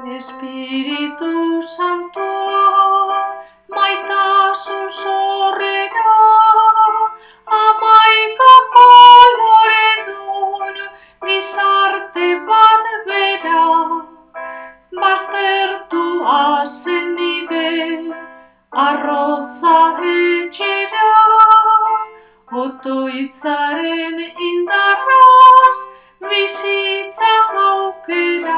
Espiritu Santua, maitasun zorrera, hamaika koloredun gizarte bat bera, baztertua zen nire arroza etxera, otoitzaren indarraz bizitza aukera.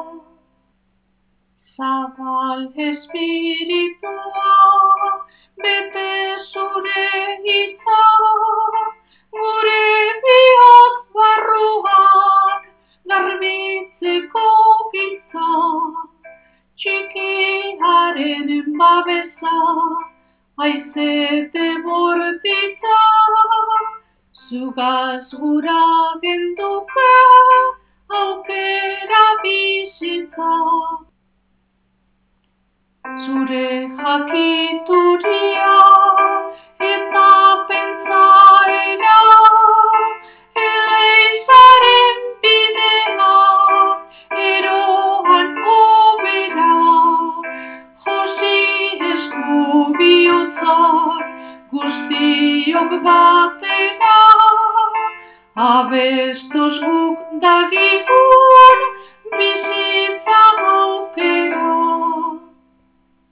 Zabal espiritua, bete zure hitza, gure bihotz barruak garbitzeko giltza, txikiaren babesa, haizete bortitza, zugaz gura genduke aukera bizitza. Zure jakituria eta pentsaera, eleizaren bideak eroan obera, josi eskubiotzak guztiok batera, abestoz guk dagigu